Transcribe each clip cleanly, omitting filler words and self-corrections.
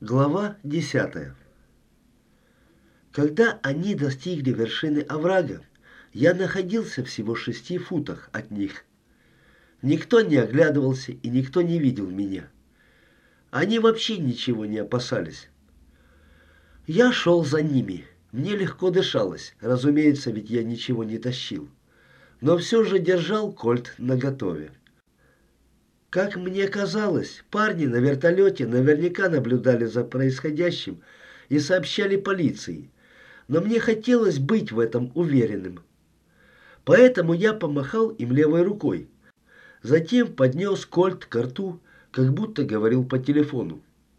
Глава 10. Когда они достигли вершины оврага, я находился всего в 6 футах от них. Никто не оглядывался и никто не видел меня. Они вообще ничего не опасались. Я шел за ними. Мне легко дышалось, разумеется, ведь я ничего не тащил. Но все же держал кольт наготове. Как мне казалось, парни на вертолете наверняка наблюдали за происходящим и сообщали полиции, но мне хотелось быть в этом уверенным. Поэтому я помахал им левой рукой, затем поднес кольт к рту, как будто говорил по телефону.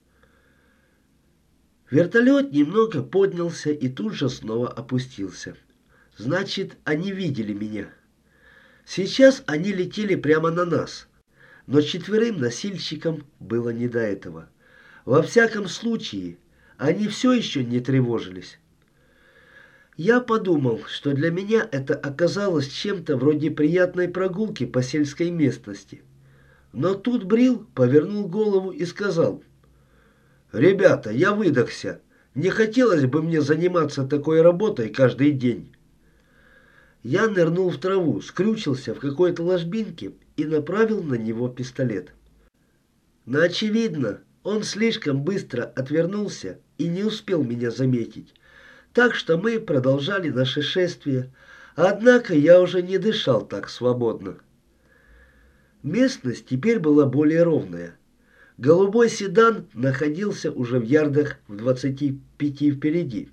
Вертолет немного поднялся и тут же снова опустился. Значит, они видели меня. Сейчас они летели прямо на нас. Но 4 носильщикам было не до этого. Во всяком случае, они все еще не тревожились. Я подумал, что для меня это оказалось чем-то вроде приятной прогулки по сельской местности. Но тут Брил повернул голову и сказал: «Ребята, я выдохся. Не хотелось бы мне заниматься такой работой каждый день». Я нырнул в траву, скрючился в какой-то ложбинке и направил на него пистолет. Но, очевидно, он слишком быстро отвернулся и не успел меня заметить, так что мы продолжали наше шествие, однако я уже не дышал так свободно. Местность теперь была более ровная. Голубой седан находился уже в ярдах в 25 впереди.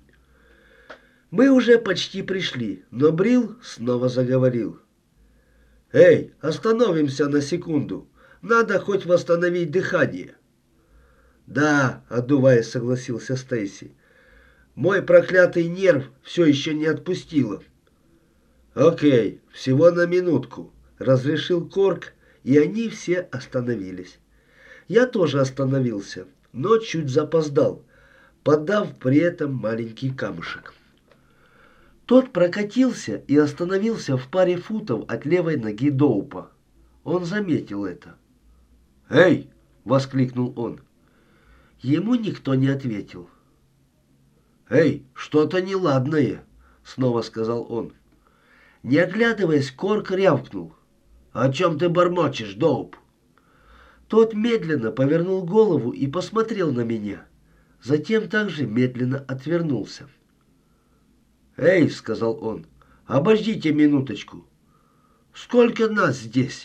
Мы уже почти пришли, но Брил снова заговорил. «Эй, остановимся на секунду. Надо хоть восстановить дыхание». «Да», — отдуваясь, согласился Стейси. «Мой проклятый нерв все еще не отпустило». «Окей, всего на минутку», — разрешил Корк, и они все остановились. Я тоже остановился, но чуть запоздал, подав при этом маленький камушек. Тот прокатился и остановился в паре футов от левой ноги Доупа. Он заметил это. «Эй!» — воскликнул он. Ему никто не ответил. «Эй, что-то неладное!» — снова сказал он. Не оглядываясь, Корк рявкнул. «О чем ты бормочешь, Доуп?» Тот медленно повернул голову и посмотрел на меня. Затем также медленно отвернулся. «Эй!» — сказал он. «Обождите минуточку. Сколько нас здесь?»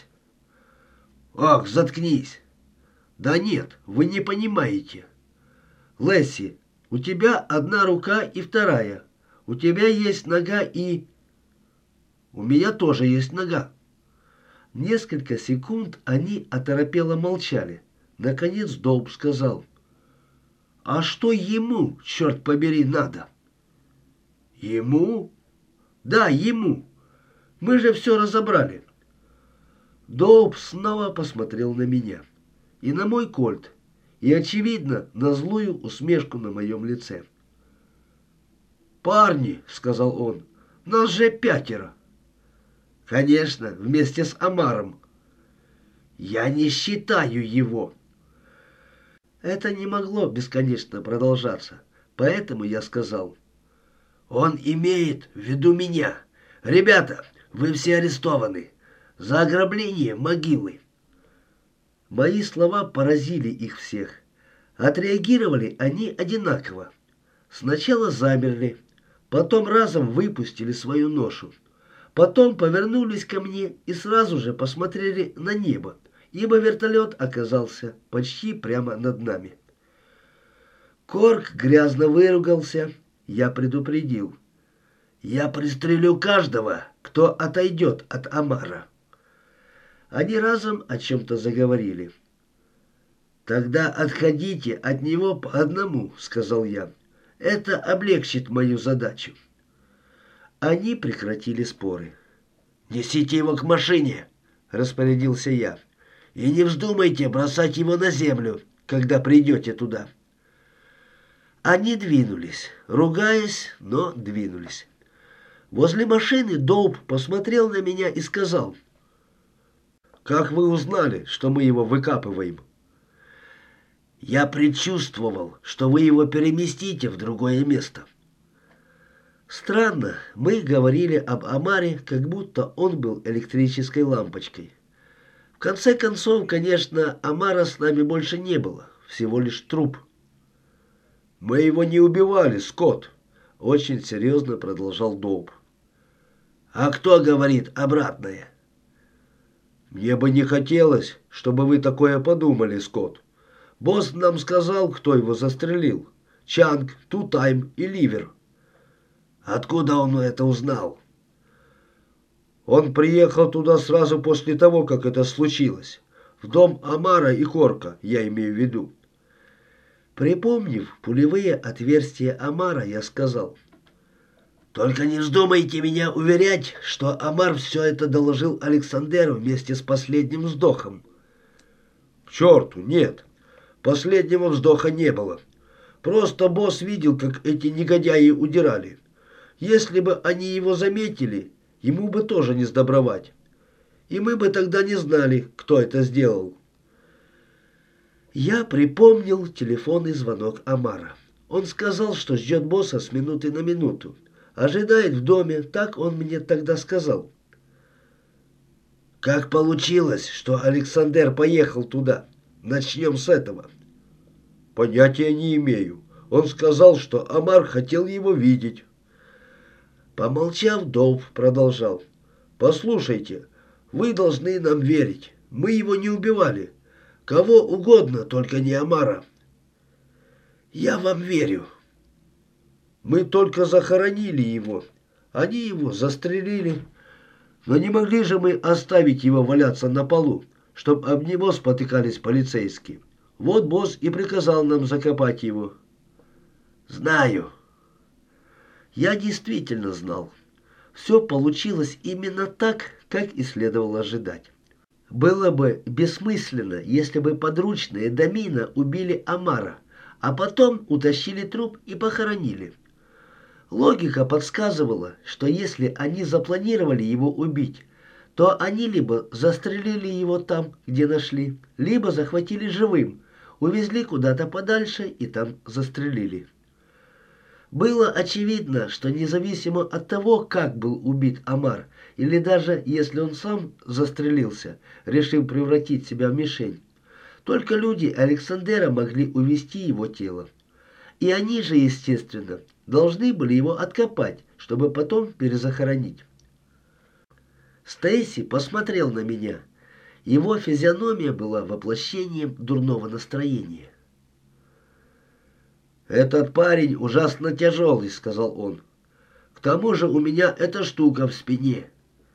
«Ах, заткнись!» «Да нет, вы не понимаете. Лесси, у тебя одна рука и вторая. У тебя есть нога и...» «У меня тоже есть нога». Несколько секунд они оторопело молчали. Наконец Доуп сказал: «А что ему, черт побери, надо?» «Ему?» «Да, ему. Мы же все разобрали». Доуп снова посмотрел на меня и на мой кольт, и, очевидно, на злую усмешку на моем лице. «Парни», — сказал он, — «нас же 5». «Конечно, вместе с Омаром». «Я не считаю его». Это не могло бесконечно продолжаться, поэтому я сказал: «Он имеет в виду меня. Ребята, вы все арестованы за ограбление могилы». Мои слова поразили их всех. Отреагировали они одинаково. Сначала замерли, потом разом выпустили свою ношу. Потом повернулись ко мне и сразу же посмотрели на небо, ибо вертолет оказался почти прямо над нами. Корк грязно выругался. Я предупредил: «Я пристрелю каждого, кто отойдет от Омара». Они разом о чем-то заговорили. «Тогда отходите от него по одному», — сказал я. «Это облегчит мою задачу». Они прекратили споры. «Несите его к машине», — распорядился я. «И не вздумайте бросать его на землю, когда придете туда». Они двинулись, ругаясь, но двинулись. Возле машины Доуп посмотрел на меня и сказал: «Как вы узнали, что мы его выкапываем?» Я предчувствовал, что вы его переместите в другое место. Странно, мы говорили об Омаре, как будто он был электрической лампочкой. В конце концов, конечно, Омара с нами больше не было, всего лишь труп. «Мы его не убивали, Скотт», — очень серьезно продолжал Доуп. «А кто говорит обратное?» «Мне бы не хотелось, чтобы вы такое подумали, Скотт. Босс нам сказал, кто его застрелил. Чанг, Тутайм и Ливер». «Откуда он это узнал?» «Он приехал туда сразу после того, как это случилось. В дом Омара и Хорка, я имею в виду». Припомнив пулевые отверстия Омара, я сказал: «Только не вздумайте меня уверять, что Омар все это доложил Александеру вместе с последним вздохом». «К черту, нет. Последнего вздоха не было. Просто босс видел, как эти негодяи удирали. Если бы они его заметили, ему бы тоже не сдобровать. И мы бы тогда не знали, кто это сделал». Я припомнил телефонный звонок Омара. Он сказал, что ждет босса с минуты на минуту. Ожидает в доме, так он мне тогда сказал. «Как получилось, что Александер поехал туда? Начнем с этого». «Понятия не имею. Он сказал, что Омар хотел его видеть». Помолчав, Доуп продолжал: «Послушайте, вы должны нам верить. Мы его не убивали. Кого угодно, только не Омара». «Я вам верю». «Мы только захоронили его. Они его застрелили. Но не могли же мы оставить его валяться на полу, чтобы об него спотыкались полицейские. Вот босс и приказал нам закопать его». «Знаю». Я действительно знал. Все получилось именно так, как и следовало ожидать. Было бы бессмысленно, если бы подручные Домина убили Омара, а потом утащили труп и похоронили. Логика подсказывала, что если они запланировали его убить, то они либо застрелили его там, где нашли, либо захватили живым, увезли куда-то подальше и там застрелили. Было очевидно, что независимо от того, как был убит Омар, или даже если он сам застрелился, решив превратить себя в мишень, только люди Александера могли увезти его тело. И они же, естественно, должны были его откопать, чтобы потом перезахоронить. Стейси посмотрел на меня. Его физиономия была воплощением дурного настроения. «Этот парень ужасно тяжелый», — сказал он. «К тому же у меня эта штука в спине».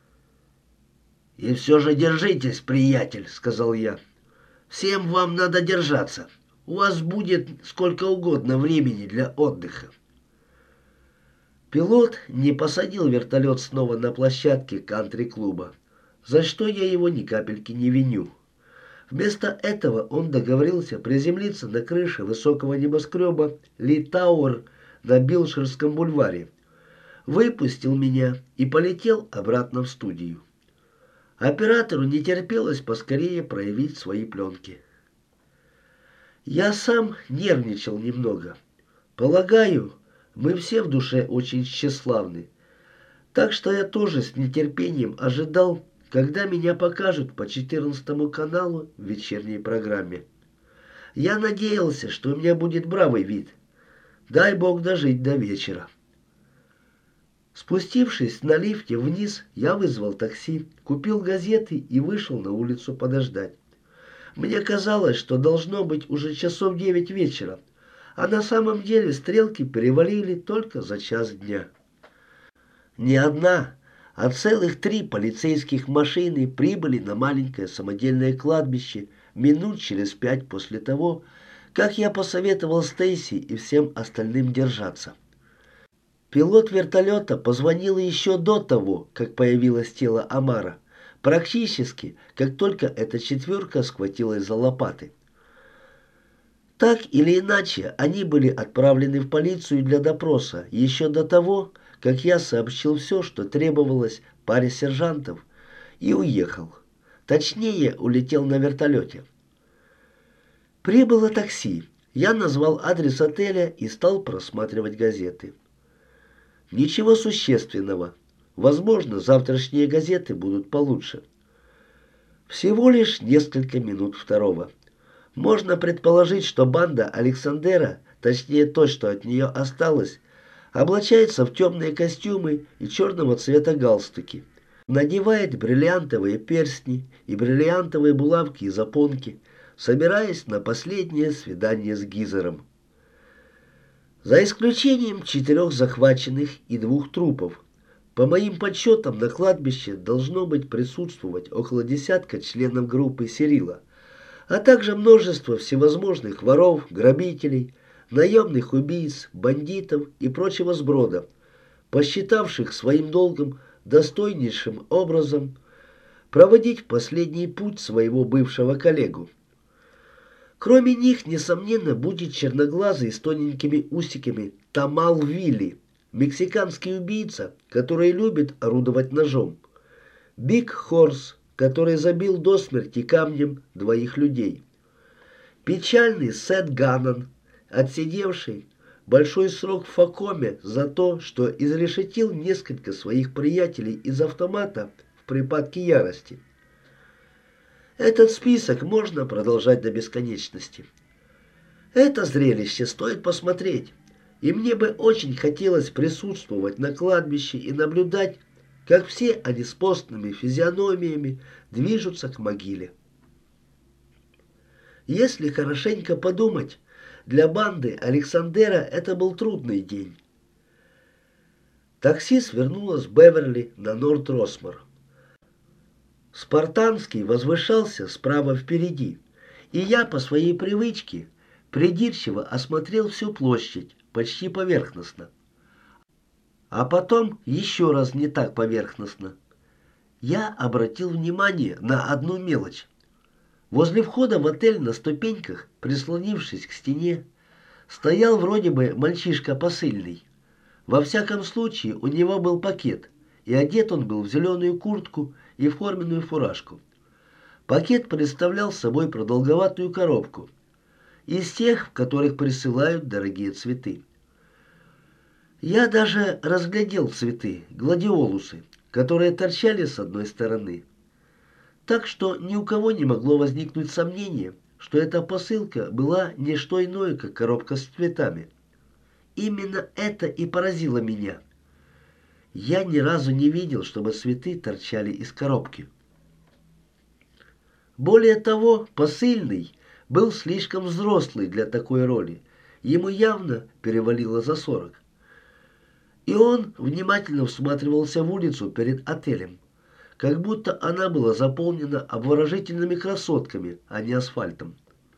«И все же держитесь, приятель», — сказал я. «Всем вам надо держаться. У вас будет сколько угодно времени для отдыха». Пилот не посадил вертолет снова на площадке кантри-клуба, за что я его ни капельки не виню. Вместо этого он договорился приземлиться на крыше высокого небоскреба Ли Тауэр на Билширском бульваре, выпустил меня и полетел обратно в студию. Оператору не терпелось поскорее проявить свои пленки. Я сам нервничал немного. Полагаю, мы все в душе очень тщеславны, так что я тоже с нетерпением ожидал, когда меня покажут по 14 каналу в вечерней программе. Я надеялся, что у меня будет бравый вид. Дай бог дожить до вечера. Спустившись на лифте вниз, я вызвал такси, купил газеты и вышел на улицу подождать. Мне казалось, что должно быть уже часов 9 вечера, а на самом деле стрелки перевалили только за час дня. Не одна, а целых 3 полицейских машины прибыли на маленькое самодельное кладбище минут через 5 после того, как я посоветовал Стейси и всем остальным держаться. Пилот вертолета позвонил еще до того, как появилось тело Омара, практически, как только эта четверка схватилась за лопаты. Так или иначе, они были отправлены в полицию для допроса еще до того, как я сообщил все, что требовалось паре сержантов, и уехал. Точнее, улетел на вертолете. Прибыло такси. Я назвал адрес отеля и стал просматривать газеты. Ничего существенного. Возможно, завтрашние газеты будут получше. Всего лишь несколько минут второго. Можно предположить, что банда Александера, точнее то, что от нее осталось, облачается в темные костюмы и черного цвета галстуки, надевает бриллиантовые перстни и бриллиантовые булавки и запонки, собираясь на последнее свидание с Гизером. За исключением 4 захваченных и 2 трупов, по моим подсчетам, на кладбище должно быть присутствовать около десятка членов группы Сирила, а также множество всевозможных воров, грабителей, наемных убийц, бандитов и прочего сброда, посчитавших своим долгом достойнейшим образом проводить в последний путь своего бывшего коллегу. Кроме них, несомненно, будет черноглазый с тоненькими усиками Тамал Вилли, мексиканский убийца, который любит орудовать ножом, Биг Хорс, который забил до смерти камнем 2 людей, печальный Сет Ганнон, отсидевший большой срок в Факоме за то, что изрешетил несколько своих приятелей из автомата в припадке ярости. Этот список можно продолжать до бесконечности. Это зрелище стоит посмотреть, и мне бы очень хотелось присутствовать на кладбище и наблюдать, как все они с постными физиономиями движутся к могиле. Если хорошенько подумать, для банды Александера это был трудный день. Такси свернуло с Беверли на Норт-Росмор. Спартанский возвышался справа впереди, и я по своей привычке придирчиво осмотрел всю площадь, почти поверхностно. А потом еще раз не так поверхностно. Я обратил внимание на одну мелочь. Возле входа в отель на ступеньках, прислонившись к стене, стоял вроде бы мальчишка посыльный. Во всяком случае, у него был пакет, и одет он был в зеленую куртку и в форменную фуражку. Пакет представлял собой продолговатую коробку, из тех, в которых присылают дорогие цветы. Я даже разглядел цветы, гладиолусы, которые торчали с одной стороны. Так что ни у кого не могло возникнуть сомнения, что эта посылка была не что иное, как коробка с цветами. Именно это и поразило меня. Я ни разу не видел, чтобы цветы торчали из коробки. Более того, посыльный был слишком взрослый для такой роли. Ему явно перевалило за 40. И он внимательно всматривался в улицу перед отелем, как будто она была заполнена обворожительными красотками, а не асфальтом.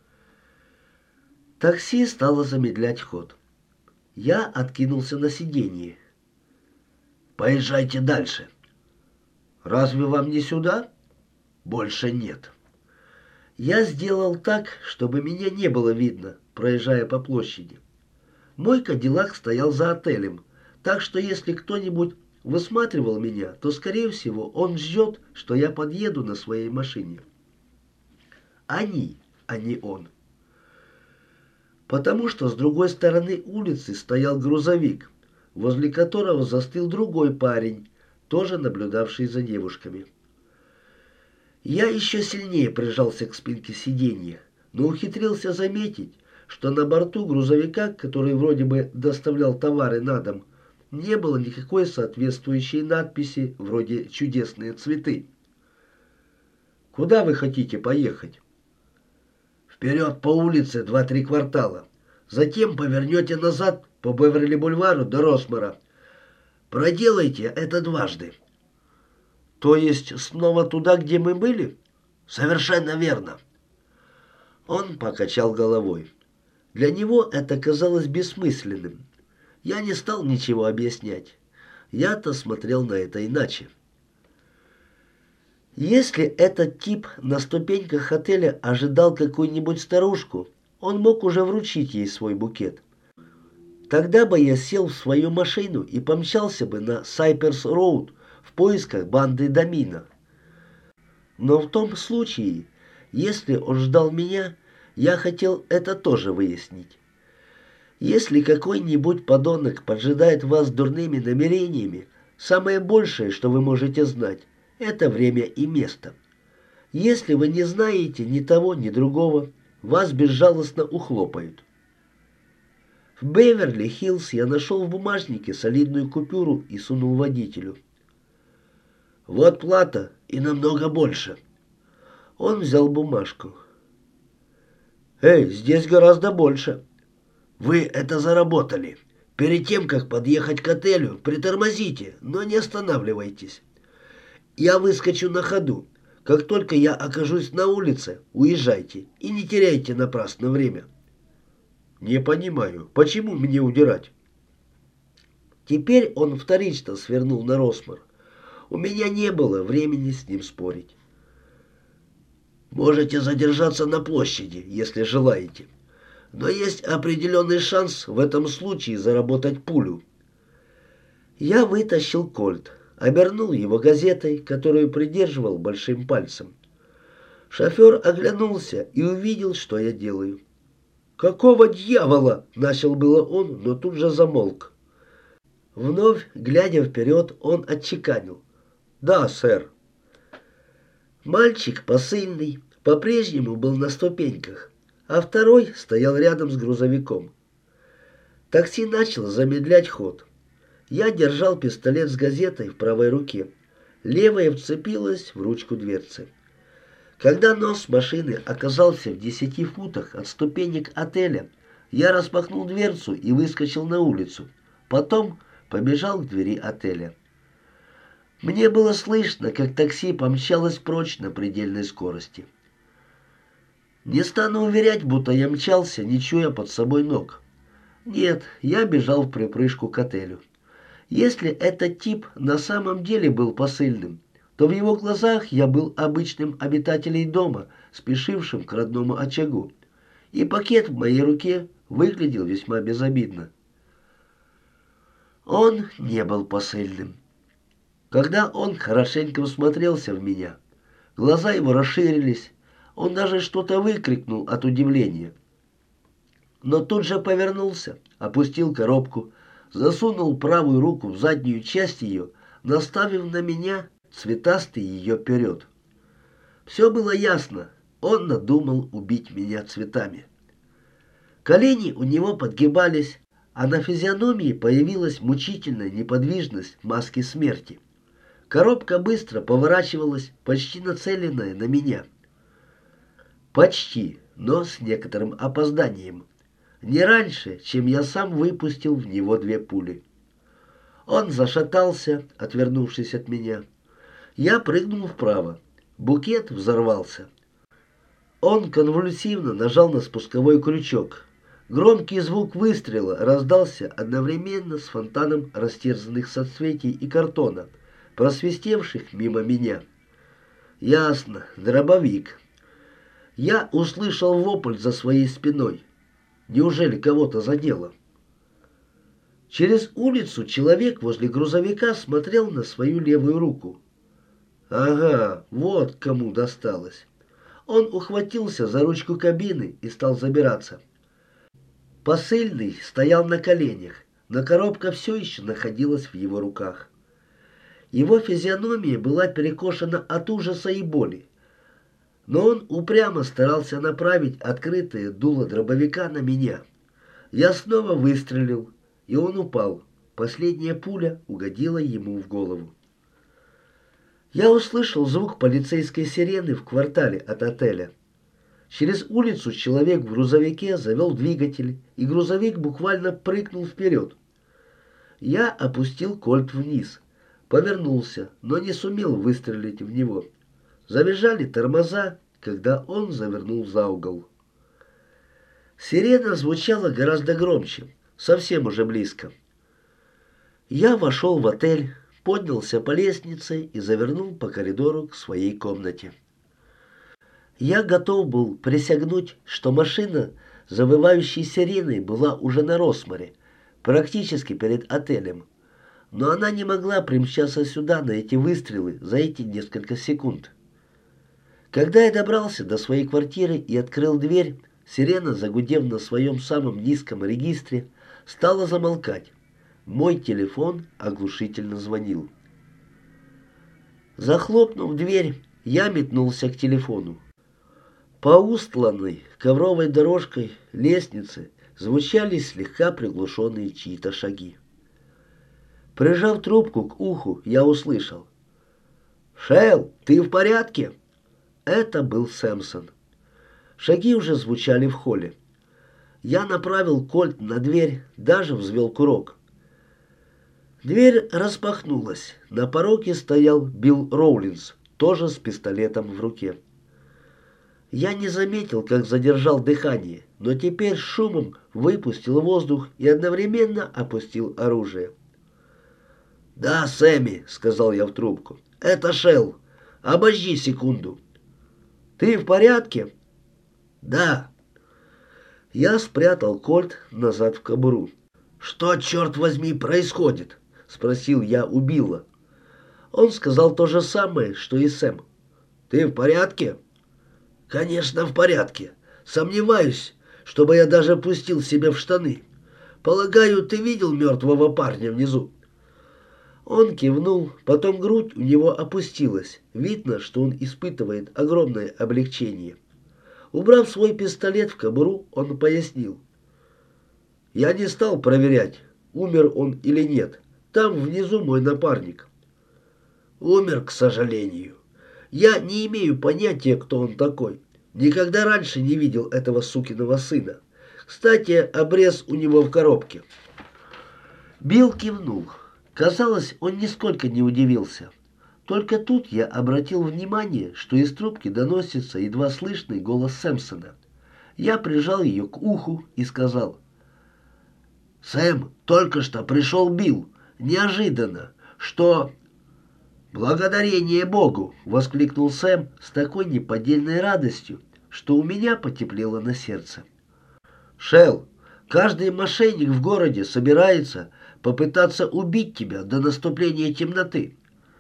Такси стало замедлять ход. Я откинулся на сиденье. «Поезжайте дальше». «Разве вам не сюда?» «Больше нет». Я сделал так, чтобы меня не было видно, проезжая по площади. Мой кадиллак стоял за отелем, так что если кто-нибудь высматривал меня, то, скорее всего, он ждет, что я подъеду на своей машине. Они, а не он. Потому что с другой стороны улицы стоял грузовик, возле которого застыл другой парень, тоже наблюдавший за девушками. Я еще сильнее прижался к спинке сиденья, но ухитрился заметить, что на борту грузовика, который вроде бы доставлял товары на дом, не было никакой соответствующей надписи вроде «Чудесные цветы». «Куда вы хотите поехать?» «Вперед по улице 2-3 квартала. Затем повернете назад по Беверли-бульвару до Росмора. Проделайте это 2. «То есть снова туда, где мы были?» «Совершенно верно». Он покачал головой. Для него это казалось бессмысленным. Я не стал ничего объяснять. Я-то смотрел на это иначе. Если этот тип на ступеньках отеля ожидал какую-нибудь старушку, он мог уже вручить ей свой букет. Тогда бы я сел в свою машину и помчался бы на Сайперс-Роуд в поисках банды Домино. Но в том случае, если он ждал меня, Я хотел это тоже выяснить. Если какой-нибудь подонок поджидает вас дурными намерениями, самое большее, что вы можете знать, это время и место. Если вы не знаете ни того, ни другого, вас безжалостно ухлопают. В Беверли-Хиллз я нашел в бумажнике солидную купюру и сунул водителю. «Вот плата и намного больше». Он взял бумажку. «Эй, здесь гораздо больше». «Вы это заработали. Перед тем, как подъехать к отелю, притормозите, но не останавливайтесь. Я выскочу на ходу. Как только я окажусь на улице, уезжайте и не теряйте напрасно время». «Не понимаю, почему мне удирать?» Теперь он вторично свернул на Росмар. У меня не было времени с ним спорить. «Можете задержаться на площади, если желаете. Но есть определенный шанс в этом случае заработать пулю». Я вытащил кольт, обернул его газетой, которую придерживал большим пальцем. Шофер оглянулся и увидел, что я делаю. «Какого дьявола?» — начал было он, но тут же замолк. Вновь, глядя вперед, он отчеканил. «Да, сэр». Мальчик посыльный по-прежнему был на ступеньках, а второй стоял рядом с грузовиком. Такси начало замедлять ход. Я держал пистолет с газетой в правой руке. Левая вцепилась в ручку дверцы. Когда нос машины оказался в 10 футах от ступенек отеля, я распахнул дверцу и выскочил на улицу. Потом побежал к двери отеля. Мне было слышно, как такси помчалось прочь на предельной скорости. Не стану уверять, будто я мчался, не чуя под собой ног. Нет, я бежал вприпрыжку к отелю. Если этот тип на самом деле был посыльным, то в его глазах я был обычным обитателем дома, спешившим к родному очагу, и пакет в моей руке выглядел весьма безобидно. Он не был посыльным. Когда он хорошенько всмотрелся в меня, глаза его расширились, он даже что-то выкрикнул от удивления. Но тут же повернулся, опустил коробку, засунул правую руку в заднюю часть ее, наставив на меня цветастый ее вперед. Все было ясно, он надумал убить меня цветами. Колени у него подгибались, а на физиономии появилась мучительная неподвижность маски смерти. Коробка быстро поворачивалась, почти нацеленная на меня. Почти, но с некоторым опозданием. Не раньше, чем я сам выпустил в него 2 пули. Он зашатался, отвернувшись от меня. Я прыгнул вправо. Букет взорвался. Он конвульсивно нажал на спусковой крючок. Громкий звук выстрела раздался одновременно с фонтаном растерзанных соцветий и картона, просвистевших мимо меня. Ясно, дробовик. Я услышал вопль за своей спиной. Неужели кого-то задело? Через улицу человек возле грузовика смотрел на свою левую руку. Ага, вот кому досталось. Он ухватился за ручку кабины и стал забираться. Посыльный стоял на коленях, но коробка все еще находилась в его руках. Его физиономия была перекошена от ужаса и боли, но он упрямо старался направить открытое дуло дробовика на меня. Я снова выстрелил, и он упал. Последняя пуля угодила ему в голову. Я услышал звук полицейской сирены в квартале от отеля. Через улицу человек в грузовике завел двигатель, и грузовик буквально прыгнул вперед. Я опустил кольт вниз, повернулся, но не сумел выстрелить в него. Завизжали тормоза, когда он завернул за угол. Сирена звучала гораздо громче, совсем уже близко. Я вошел в отель, поднялся по лестнице и завернул по коридору к своей комнате. Я готов был присягнуть, что машина, завывающей сиреной, была уже на Росмаре, практически перед отелем. Но она не могла примчаться сюда на эти выстрелы за эти несколько секунд. Когда я добрался до своей квартиры и открыл дверь, Сирена, загудев на своем самом низком регистре, стала замолкать. Мой телефон оглушительно звонил. Захлопнув дверь, я метнулся к телефону. По устланной ковровой дорожкой лестницы звучали слегка приглушенные чьи-то шаги. Прижав трубку к уху, я услышал: «Шел, ты в порядке?» Это был Сэмпсон. Шаги уже звучали в холле. Я направил кольт на дверь, даже взвел курок. Дверь распахнулась. На пороге стоял Билл Роулинс, тоже с пистолетом в руке. Я не заметил, как задержал дыхание, но теперь шумом выпустил воздух и одновременно опустил оружие. «Да, Сэмми», — сказал я в трубку, — «это Шелл. Обожди секунду». «Ты в порядке?» «Да». Я спрятал кольт назад в кобуру. «Что, черт возьми, происходит?» — спросил я у Билла. Он сказал то же самое, что и Сэм. «Ты в порядке?» «Конечно, в порядке. Сомневаюсь, чтобы я даже пустил себя в штаны. Полагаю, ты видел мертвого парня внизу?» Он кивнул, потом грудь у него опустилась. Видно, что он испытывает огромное облегчение. Убрав свой пистолет в кобуру, он пояснил: «Я не стал проверять, умер он или нет. Там внизу мой напарник». «Умер, к сожалению. Я не имею понятия, кто он такой. Никогда раньше не видел этого сукиного сына. Кстати, обрез у него в коробке». Билл кивнул. Казалось, он нисколько не удивился. Только тут я обратил внимание, что из трубки доносится едва слышный голос Сэмпсона. Я прижал ее к уху и сказал: «Сэм, только что пришел Билл. Неожиданно. Что...» «Благодарение Богу!» — воскликнул Сэм с такой неподдельной радостью, что у меня потеплело на сердце. «Шелл, каждый мошенник в городе собирается попытаться убить тебя до наступления темноты».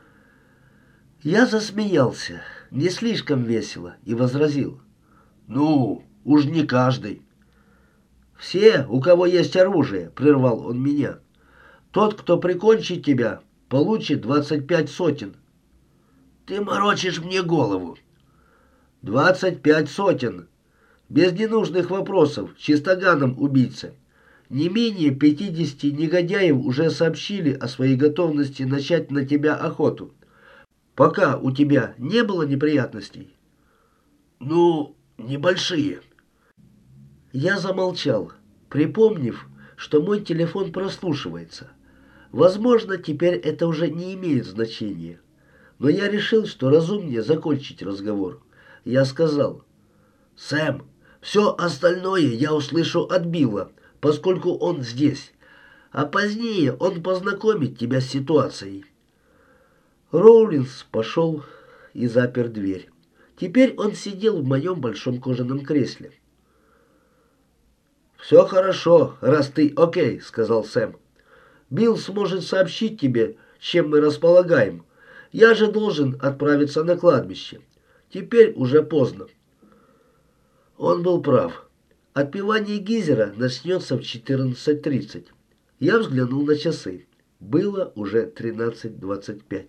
Я засмеялся, не слишком весело, и возразил: «Ну, уж не каждый». «Все, у кого есть оружие», — прервал он меня. «Тот, кто прикончит тебя, получит 25 сотен». «Ты морочишь мне голову». 25 сотен. Без ненужных вопросов, чистоганом убийца. Не менее 50 негодяев уже сообщили о своей готовности начать на тебя охоту. Пока у тебя не было неприятностей? Ну, небольшие. Я замолчал, припомнив, что мой телефон прослушивается. Возможно, теперь это уже не имеет значения. Но я решил, что разумнее закончить разговор. Я сказал: «Сэм, все остальное я услышу от Билла, поскольку он здесь. А позднее он познакомит тебя с ситуацией». Роулинс пошел и запер дверь. Теперь он сидел в моем большом кожаном кресле. «Все хорошо, раз ты окей», — сказал Сэм. «Билл сможет сообщить тебе, чем мы располагаем. Я же должен отправиться на кладбище. Теперь уже поздно». Он был прав. Отпевание Гизера начнется в 14:30. Я взглянул на часы. Было уже 13:25.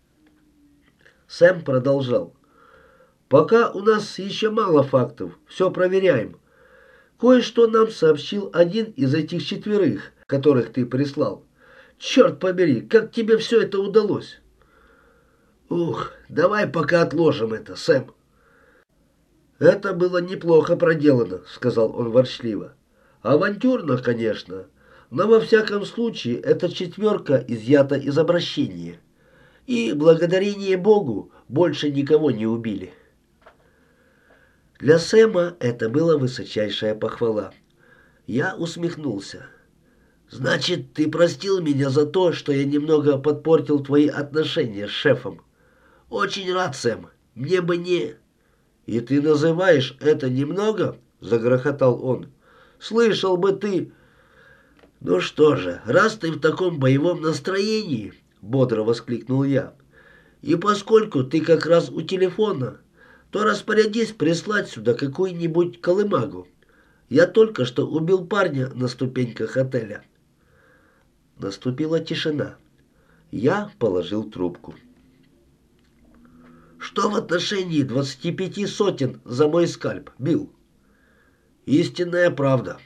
Сэм продолжал: «Пока у нас еще мало фактов, все проверяем. Кое-что нам сообщил один из этих 4, которых ты прислал. Черт побери, как тебе все это удалось?» «Ух, давай пока отложим это, Сэм». «Это было неплохо проделано», — сказал он ворчливо. «Авантюрно, конечно, но во всяком случае эта 4 изъята из обращения. И, благодарение Богу, больше никого не убили». Для Сэма это была высочайшая похвала. Я усмехнулся. «Значит, ты простил меня за то, что я немного подпортил твои отношения с шефом? Очень рад, Сэм. Мне бы не...» «И ты называешь это немного?» — загрохотал он. «Слышал бы ты...» «Ну что же, раз ты в таком боевом настроении...» — бодро воскликнул я. «И поскольку ты как раз у телефона, то распорядись прислать сюда какую-нибудь колымагу. Я только что убил парня на ступеньках отеля». Наступила тишина. Я положил трубку. «Что в отношении 25 сотен за мой скальп, Билл?» «Истинная правда».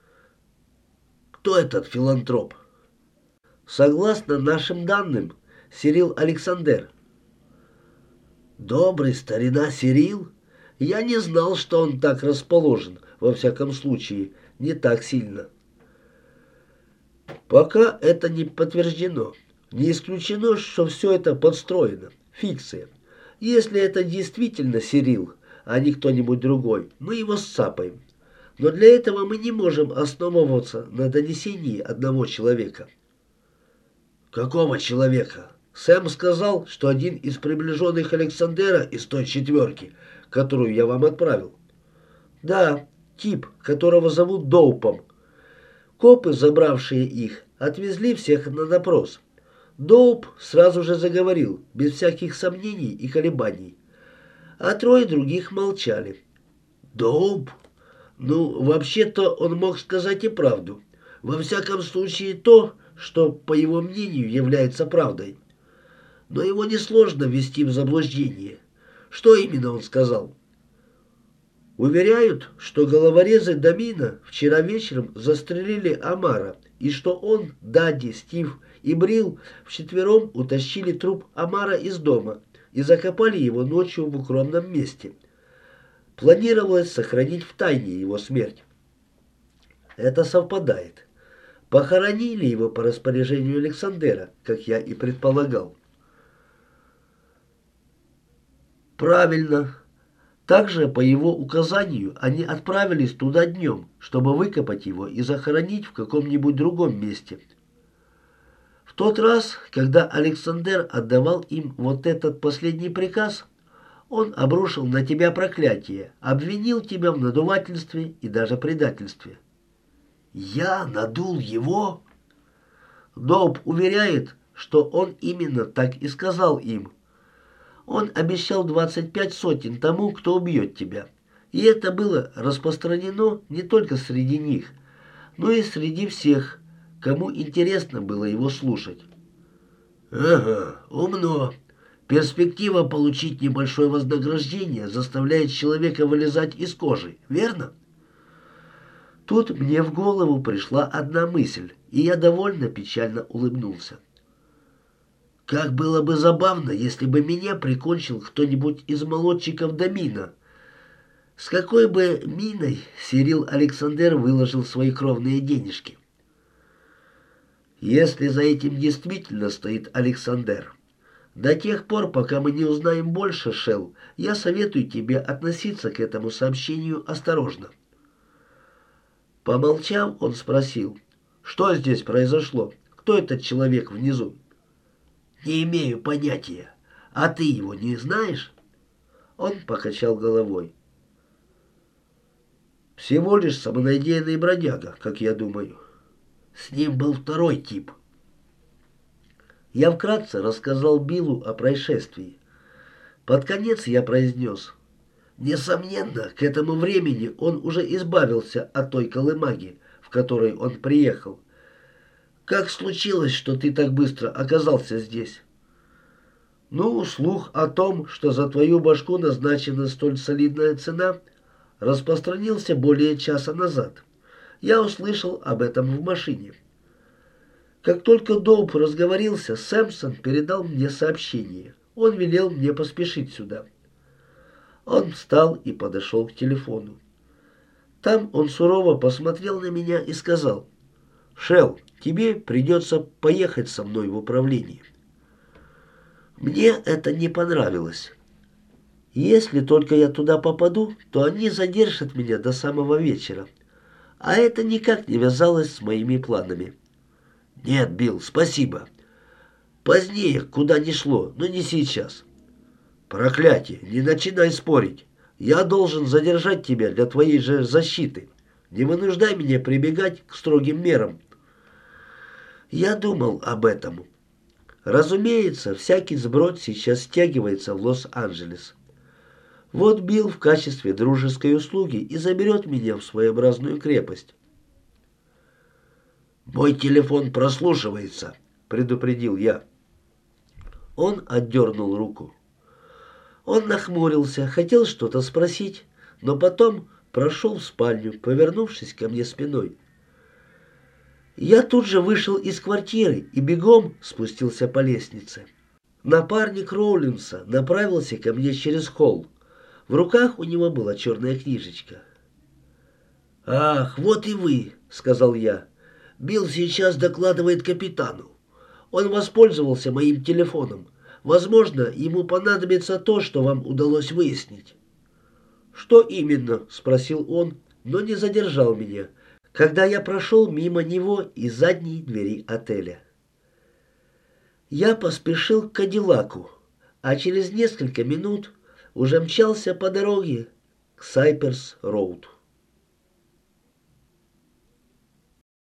«Кто этот филантроп?» «Согласно нашим данным, Сирил Александер». «Добрый старина Сирил? Я не знал, что он так расположен, во всяком случае, не так сильно». «Пока это не подтверждено. Не исключено, что все это подстроено. Фикция. Если это действительно Сирил, а не кто-нибудь другой, мы его сцапаем. Но для этого мы не можем основываться на донесении одного человека». «Какого человека?» «Сэм сказал, что один из приближенных Александера из той четверки, которую я вам отправил». «Да, тип, которого зовут Доупом. Копы, забравшие их, отвезли всех на допрос. Доуп сразу же заговорил, без всяких сомнений и колебаний. А трое других молчали». «Доуп? Ну, вообще-то он мог сказать и правду. Во всяком случае то, что, по его мнению, является правдой. Но его несложно ввести в заблуждение. Что именно он сказал?» «Уверяют, что головорезы Домина вчера вечером застрелили Амара, и что он, Дади, Стив и Брил вчетвером утащили труп Амара из дома и закопали его ночью в укромном месте. Планировалось сохранить в тайне его смерть». «Это совпадает. Похоронили его по распоряжению Александера, как я и предполагал». «Правильно. Также, по его указанию, они отправились туда днем, чтобы выкопать его и захоронить в каком-нибудь другом месте. В тот раз, когда Александр отдавал им вот этот последний приказ, он обрушил на тебя проклятие, обвинил тебя в надувательстве и даже предательстве». «Я надул его?» Доуп уверяет, что он именно так и сказал им. Он обещал 25 сотен тому, кто убьет тебя. И это было распространено не только среди них, но и среди всех, кому интересно было его слушать. «Ага, умно. Перспектива получить небольшое вознаграждение заставляет человека вылезать из кожи, верно?» Тут мне в голову пришла одна мысль, и я довольно печально улыбнулся. «Как было бы забавно, если бы меня прикончил кто-нибудь из молодчиков Домина. С какой бы миной Сирил Александер выложил свои кровные денежки?» «Если за этим действительно стоит Александер, до тех пор, пока мы не узнаем больше, Шелл, я советую тебе относиться к этому сообщению осторожно». Помолчав, он спросил: «Что здесь произошло? Кто этот человек внизу?» «Не имею понятия. А ты его не знаешь?» Он покачал головой. «Всего лишь самонадеянный бродяга, как я думаю. С ним был второй тип». Я вкратце рассказал Биллу о происшествии. Под конец я произнес: «Несомненно, к этому времени он уже избавился от той колымаги, в которой он приехал. Как случилось, что ты так быстро оказался здесь?» «Ну, слух о том, что за твою башку назначена столь солидная цена, распространился более часа назад. Я услышал об этом в машине. Как только Доуп разговорился, Сэмпсон передал мне сообщение. Он велел мне поспешить сюда». Он встал и подошел к телефону. Там он сурово посмотрел на меня и сказал: «Шелл, тебе придется поехать со мной в управление». Мне это не понравилось. Если только я туда попаду, то они задержат меня до самого вечера. А это никак не вязалось с моими планами. «Нет, Билл, спасибо. Позднее, куда ни шло, но не сейчас». «Проклятие, не начинай спорить. Я должен задержать тебя для твоей же защиты. Не вынуждай меня прибегать к строгим мерам». Я думал об этом. Разумеется, всякий сброд сейчас стягивается в Лос-Анджелес. Вот Билл в качестве дружеской услуги и заберет меня в своеобразную крепость. «Мой телефон прослушивается», — предупредил я. Он отдернул руку. Он нахмурился, хотел что-то спросить, но потом прошел в спальню, повернувшись ко мне спиной. Я тут же вышел из квартиры и бегом спустился по лестнице. Напарник Роулинса направился ко мне через холл. В руках у него была черная книжечка. «Ах, вот и вы», — сказал я. «Билл сейчас докладывает капитану. Он воспользовался моим телефоном. Возможно, ему понадобится то, что вам удалось выяснить». «Что именно?» — спросил он, но не задержал меня, когда я прошел мимо него из задней двери отеля. Я поспешил к Кадиллаку, а через несколько минут уже мчался по дороге к Сайперс-Роуд.